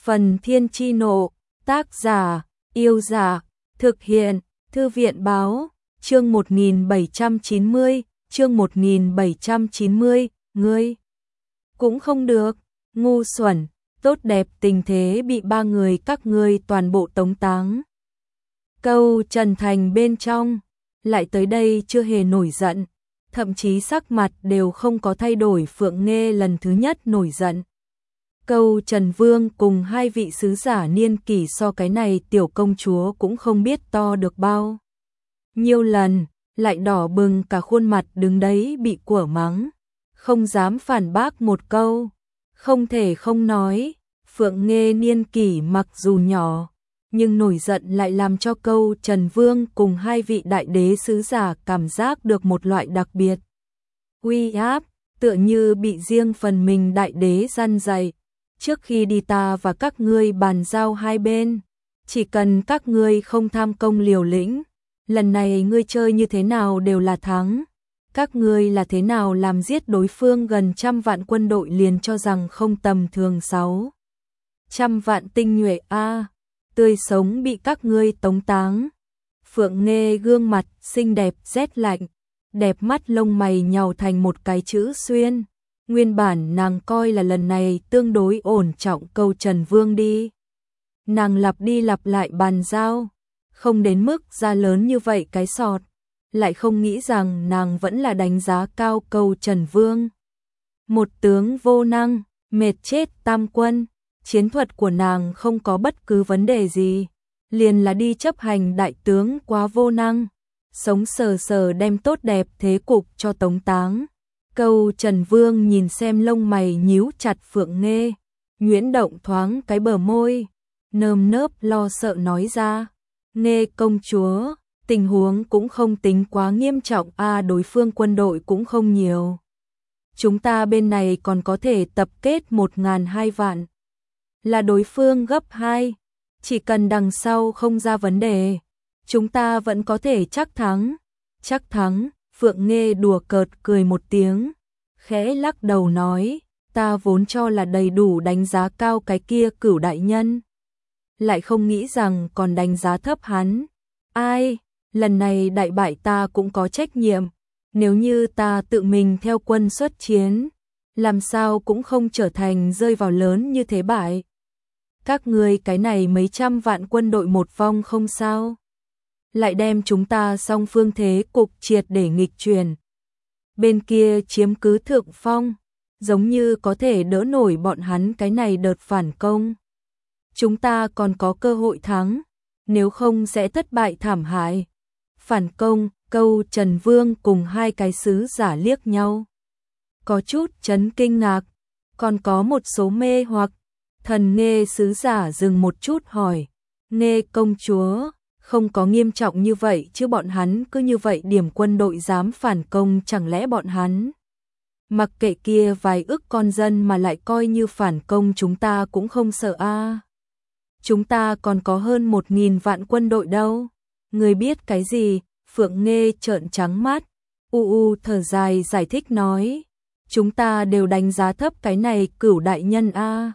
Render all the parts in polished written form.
Phần Thiên Chi Nộ, tác giả, Yêu Giả, thực hiện, Thư viện Báo, chương 1790, ngươi cũng không được, ngu xuẩn, tốt đẹp tình thế bị ba người các ngươi toàn bộ tống táng. Câu Trần Thành bên trong, lại tới đây chưa hề nổi giận, thậm chí sắc mặt đều không có thay đổi. Phượng Nghê lần thứ nhất nổi giận. Câu Trần Vương cùng hai vị sứ giả niên kỷ so cái này tiểu công chúa cũng không biết to được bao nhiêu lần, lại đỏ bừng cả khuôn mặt đứng đấy bị của mắng, không dám phản bác một câu, không thể không nói, Phượng Nghê niên kỷ mặc dù nhỏ, nhưng nổi giận lại làm cho Câu Trần Vương cùng hai vị đại đế sứ giả cảm giác được một loại đặc biệt uy áp, tựa như bị riêng phần mình đại đế răn dạy. Trước khi đi ta và các ngươi bàn giao hai bên, chỉ cần các ngươi không tham công liều lĩnh, lần này ngươi chơi như thế nào đều là thắng. Các ngươi là thế nào làm giết đối phương gần 100 vạn quân đội liền cho rằng không tầm thường 600 vạn tinh nhuệ tươi sống bị các ngươi tống táng. Phượng Nghê gương mặt xinh đẹp rét lạnh, đẹp mắt lông mày nhàu thành một cái chữ xuyên. Nguyên bản nàng coi là lần này tương đối ổn trọng Câu Trần Vương đi. Nàng lặp đi lặp lại bàn giao, không đến mức ra lớn như vậy cái sọt, lại không nghĩ rằng nàng vẫn là đánh giá cao Câu Trần Vương. Một tướng vô năng, mệt chết tam quân, chiến thuật của nàng không có bất cứ vấn đề gì, liền là đi chấp hành đại tướng quá vô năng, sống sờ sờ đem tốt đẹp thế cục cho tống táng. Câu Trần Vương nhìn xem lông mày nhíu chặt Phượng Nghê, nhuyễn động thoáng cái bờ môi, nơm nớp lo sợ nói ra, Nghê công chúa, tình huống cũng không tính quá nghiêm trọng đối phương quân đội cũng không nhiều. Chúng ta bên này còn có thể tập kết 1.200 vạn. Là đối phương gấp 2, chỉ cần đằng sau không ra vấn đề, chúng ta vẫn có thể chắc thắng. Chắc thắng. Phượng Nghê đùa cợt cười một tiếng, khẽ lắc đầu nói, ta vốn cho là đầy đủ đánh giá cao cái kia Cửu đại nhân, lại không nghĩ rằng còn đánh giá thấp hắn. Ai, lần này đại bại ta cũng có trách nhiệm, nếu như ta tự mình theo quân xuất chiến, làm sao cũng không trở thành rơi vào lớn như thế bại. Các ngươi cái này mấy trăm vạn quân đội một vong không sao, lại đem chúng ta song phương thế cục triệt để nghịch chuyển. Bên kia chiếm cứ thượng phong, giống như có thể đỡ nổi bọn hắn cái này đợt phản công. Chúng ta còn có cơ hội thắng, nếu không sẽ thất bại thảm hại. Phản công, Câu Trần Vương cùng hai cái sứ giả liếc nhau, có chút chấn kinh ngạc, còn có một số mê hoặc. Thần Nghê sứ giả dừng một chút hỏi, Nghê công chúa, không có nghiêm trọng như vậy chứ bọn hắn cứ như vậy điểm quân đội dám phản công, chẳng lẽ bọn hắn mặc kệ kia vài ức con dân mà lại coi như phản công chúng ta cũng không sợ Chúng ta còn có hơn 1.000 vạn quân đội đâu. Người biết cái gì? Phượng Nghê trợn trắng mắt, thở dài giải thích nói, chúng ta đều đánh giá thấp cái này Cửu đại nhân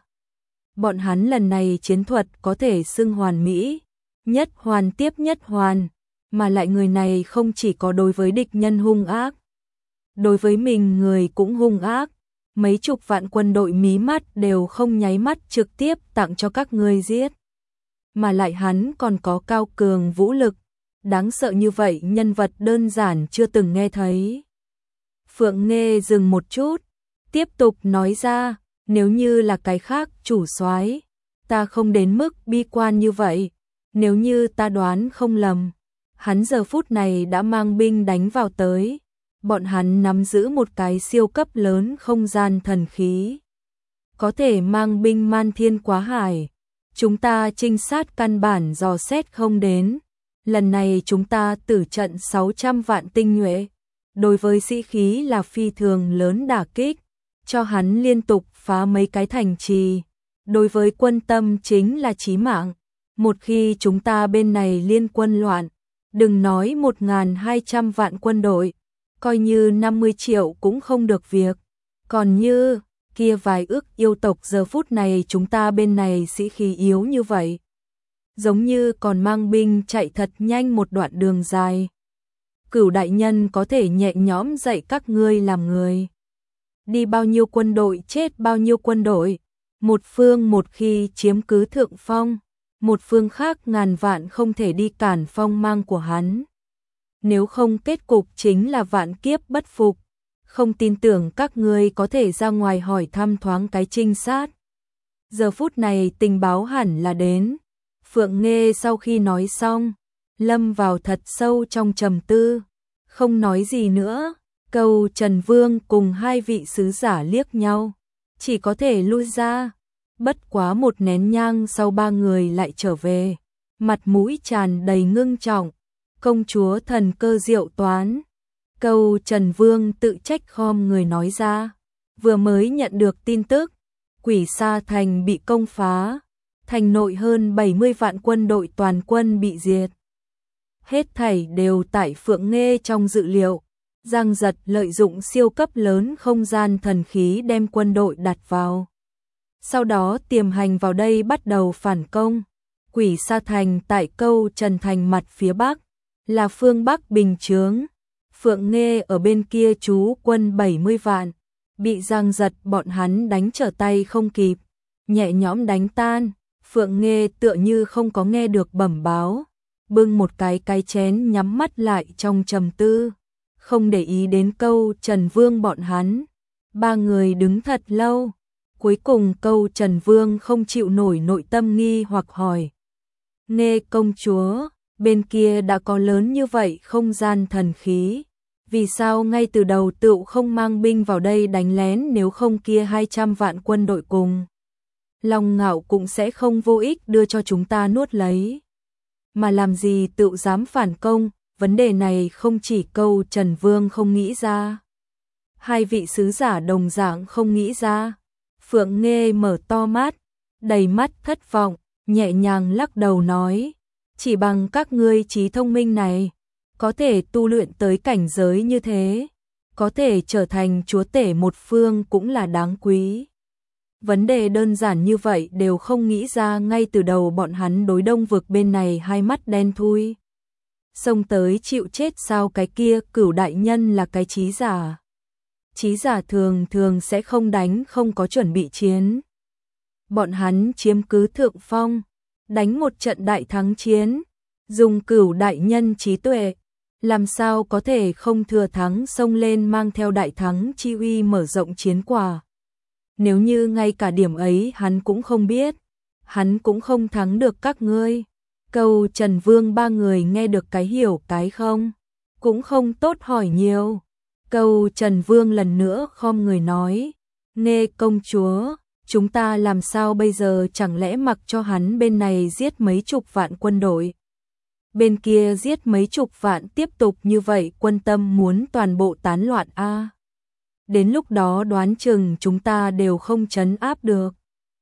Bọn hắn lần này chiến thuật có thể xưng hoàn mỹ, nhất hoàn tiếp nhất hoàn, mà lại người này không chỉ có đối với địch nhân hung ác, đối với mình người cũng hung ác, mấy chục vạn quân đội mí mắt đều không nháy mắt trực tiếp tặng cho các ngươi giết. Mà lại hắn còn có cao cường vũ lực, đáng sợ như vậy nhân vật đơn giản chưa từng nghe thấy. Phượng Nghê dừng một chút, tiếp tục nói ra, nếu như là cái khác chủ soái, ta không đến mức bi quan như vậy. Nếu như ta đoán không lầm, hắn giờ phút này đã mang binh đánh vào tới. Bọn hắn nắm giữ một cái siêu cấp lớn không gian thần khí, có thể mang binh man thiên quá hải. Chúng ta trinh sát căn bản dò xét không đến. Lần này chúng ta tử trận 600 vạn tinh nhuệ, đối với sĩ khí là phi thường lớn đả kích, cho hắn liên tục phá mấy cái thành trì, đối với quân tâm chính là chí mạng. Một khi chúng ta bên này liên quân loạn, đừng nói 1.200 vạn quân đội, coi như 50 triệu cũng không được việc. Còn như kia vài ức yêu tộc giờ phút này chúng ta bên này sĩ khí yếu như vậy. Giống như còn mang binh chạy thật nhanh một đoạn đường dài. Cửu đại nhân có thể nhẹ nhõm dạy các ngươi làm người. Đi bao nhiêu quân đội chết bao nhiêu quân đội. Một phương một khi chiếm cứ thượng phong, một phương khác ngàn vạn không thể đi cản phong mang của hắn. Nếu không kết cục chính là vạn kiếp bất phục. Không tin tưởng các ngươi có thể ra ngoài hỏi thăm thoáng cái trinh sát. Giờ phút này tình báo hẳn là đến. Phượng Nghê sau khi nói xong, lâm vào thật sâu trong trầm tư, không nói gì nữa. Câu Trần Vương cùng hai vị sứ giả liếc nhau, chỉ có thể lui ra. Bất quá một nén nhang sau ba người lại trở về, mặt mũi tràn đầy ngưng trọng. Công chúa thần cơ diệu toán. Câu Trần Vương tự trách khom người nói ra, vừa mới nhận được tin tức, Quỷ Sa Thành bị công phá, thành nội hơn 70 vạn quân đội toàn quân bị diệt. Hết thảy đều tại Phượng Nghê trong dự liệu. Giang Giật lợi dụng siêu cấp lớn không gian thần khí đem quân đội đặt vào. Sau đó tiềm hành vào đây bắt đầu phản công. Quỷ Sa Thành tại Câu Trần Thành mặt phía bắc, là phương Bắc bình chướng. Phượng Nghê ở bên kia trú quân 70 vạn, bị Giang Giật bọn hắn đánh trở tay không kịp, nhẹ nhõm đánh tan. Phượng Nghê tựa như không có nghe được bẩm báo, bưng một cái chén nhắm mắt lại trong trầm tư, không để ý đến Câu Trần Vương bọn hắn. Ba người đứng thật lâu, cuối cùng Câu Trần Vương không chịu nổi nội tâm nghi hoặc hỏi: Nghê công chúa, bên kia đã có lớn như vậy không gian thần khí, vì sao ngay từ đầu tựu không mang binh vào đây đánh lén, nếu không kia 200 vạn quân đội cùng Long Ngạo cũng sẽ không vô ích đưa cho chúng ta nuốt lấy. Mà làm gì tựu dám phản công, vấn đề này không chỉ Câu Trần Vương không nghĩ ra. Hai vị sứ giả đồng dạng không nghĩ ra. Phượng Nghê mở to mắt, đầy mắt thất vọng, nhẹ nhàng lắc đầu nói: chỉ bằng các ngươi trí thông minh này, có thể tu luyện tới cảnh giới như thế, có thể trở thành chúa tể một phương cũng là đáng quý. Vấn đề đơn giản như vậy đều không nghĩ ra, ngay từ đầu bọn hắn đối Đông vực bên này hai mắt đen thui. Xông tới chịu chết sao? Cái kia Cửu đại nhân là cái trí giả. Trí giả thường thường sẽ không đánh không có chuẩn bị chiến. Bọn hắn chiếm cứ thượng phong, đánh một trận đại thắng chiến, dùng Cửu đại nhân trí tuệ, làm sao có thể không thừa thắng xông lên mang theo đại thắng chi uy mở rộng chiến quả. Nếu như ngay cả điểm ấy hắn cũng không biết, hắn cũng không thắng được các ngươi. Câu Trần Vương ba người nghe được cái hiểu cái không, cũng không tốt hỏi nhiều. Câu Trần Vương lần nữa khom người nói: Nghê công chúa, chúng ta làm sao bây giờ, chẳng lẽ mặc cho hắn bên này giết mấy chục vạn quân đội, bên kia giết mấy chục vạn, tiếp tục như vậy quân tâm muốn toàn bộ tán loạn a. Đến lúc đó đoán chừng chúng ta đều không trấn áp được.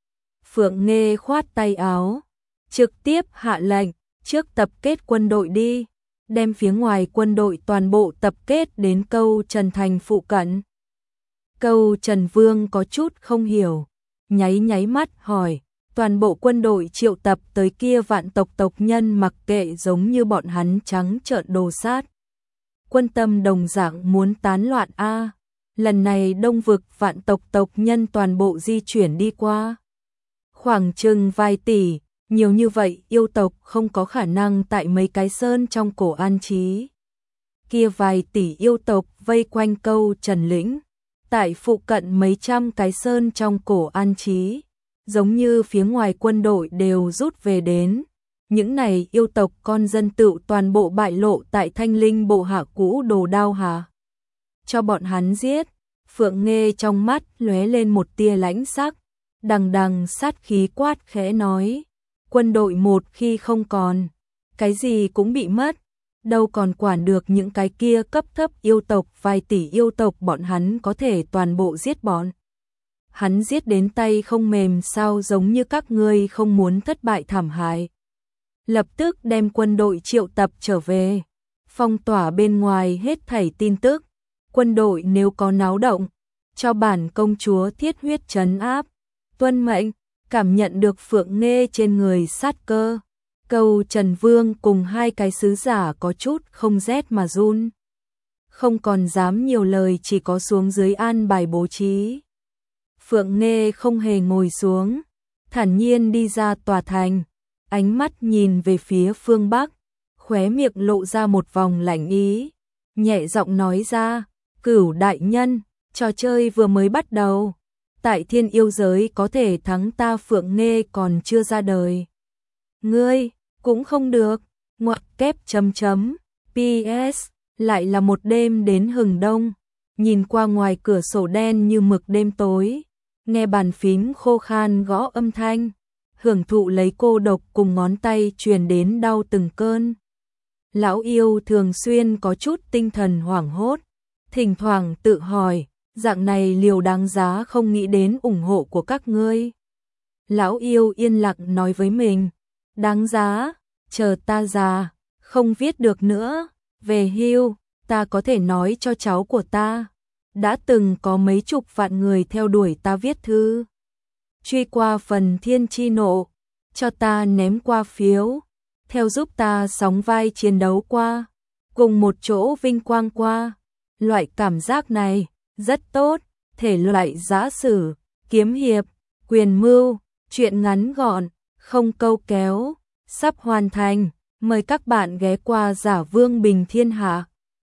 Phượng Nghê khoát tay áo, trực tiếp hạ lệnh, trước tập kết quân đội đi, đem phía ngoài quân đội toàn bộ tập kết đến Câu Trần Thành phụ cận. Câu Trần Vương có chút không hiểu, nháy nháy mắt hỏi: toàn bộ quân đội triệu tập tới kia vạn tộc tộc nhân mặc kệ, giống như bọn hắn trắng trợn đồ sát. Quân tâm đồng dạng muốn tán loạn a. Lần này Đông vực vạn tộc tộc nhân toàn bộ di chuyển đi qua. Khoảng chừng vài tỷ, nhiều như vậy yêu tộc không có khả năng tại mấy cái sơn trong cổ an trí. Kia vài tỷ yêu tộc vây quanh Câu Trần lĩnh, tại phụ cận mấy trăm cái sơn trong cổ an trí, giống như phía ngoài quân đội đều rút về đến. Những này yêu tộc con dân tựu toàn bộ bại lộ tại Thanh Linh bộ hạ cũ Đồ Đao Hà. Cho bọn hắn giết. Phượng Nghê trong mắt lóe lên một tia lãnh sắc, đằng đằng sát khí quát khẽ nói: quân đội một khi không còn, cái gì cũng bị mất, đâu còn quản được những cái kia cấp thấp yêu tộc, vài tỷ yêu tộc bọn hắn có thể toàn bộ giết bọn hắn giết đến tay không mềm sao, giống như các ngươi không muốn thất bại thảm hại. Lập tức đem quân đội triệu tập trở về, phong tỏa bên ngoài hết thảy tin tức. Quân đội nếu có náo động, cho bản công chúa thiết huyết trấn áp. Tuân mệnh. Cảm nhận được Phượng Nghê trên người sát cơ, Câu Trần Vương cùng hai cái sứ giả có chút không rét mà run. Không còn dám nhiều lời, chỉ có xuống dưới an bài bố trí. Phượng Nghê không hề ngồi xuống, thản nhiên đi ra tòa thành, ánh mắt nhìn về phía phương Bắc, khóe miệng lộ ra một vòng lạnh ý, nhẹ giọng nói ra, Cửu đại nhân, trò chơi vừa mới bắt đầu. Tại thiên yêu giới có thể thắng ta Phượng Nghê còn chưa ra đời. Ngươi, cũng không được, ngoặc kép chấm chấm, PS, lại là một đêm đến hừng đông, nhìn qua ngoài cửa sổ đen như mực đêm tối, nghe bàn phím khô khan gõ âm thanh, hưởng thụ lấy cô độc cùng ngón tay truyền đến đau từng cơn. Lão yêu thường xuyên có chút tinh thần hoảng hốt, thỉnh thoảng tự hỏi, dạng này liều đáng giá không nghĩ đến ủng hộ của các ngươi. Lão yêu yên lặng nói với mình, đáng giá, chờ ta già, không viết được nữa, về hưu, ta có thể nói cho cháu của ta. Đã từng có mấy chục vạn người theo đuổi ta viết thư. Truy qua phần thiên chi nộ, cho ta ném qua phiếu, theo giúp ta sóng vai chiến đấu qua, cùng một chỗ vinh quang qua. Loại cảm giác này, rất tốt, thể loại giã sử, kiếm hiệp, quyền mưu, truyện ngắn gọn, không câu kéo, sắp hoàn thành, mời các bạn ghé qua Giả Vương Bình Thiên Hạ.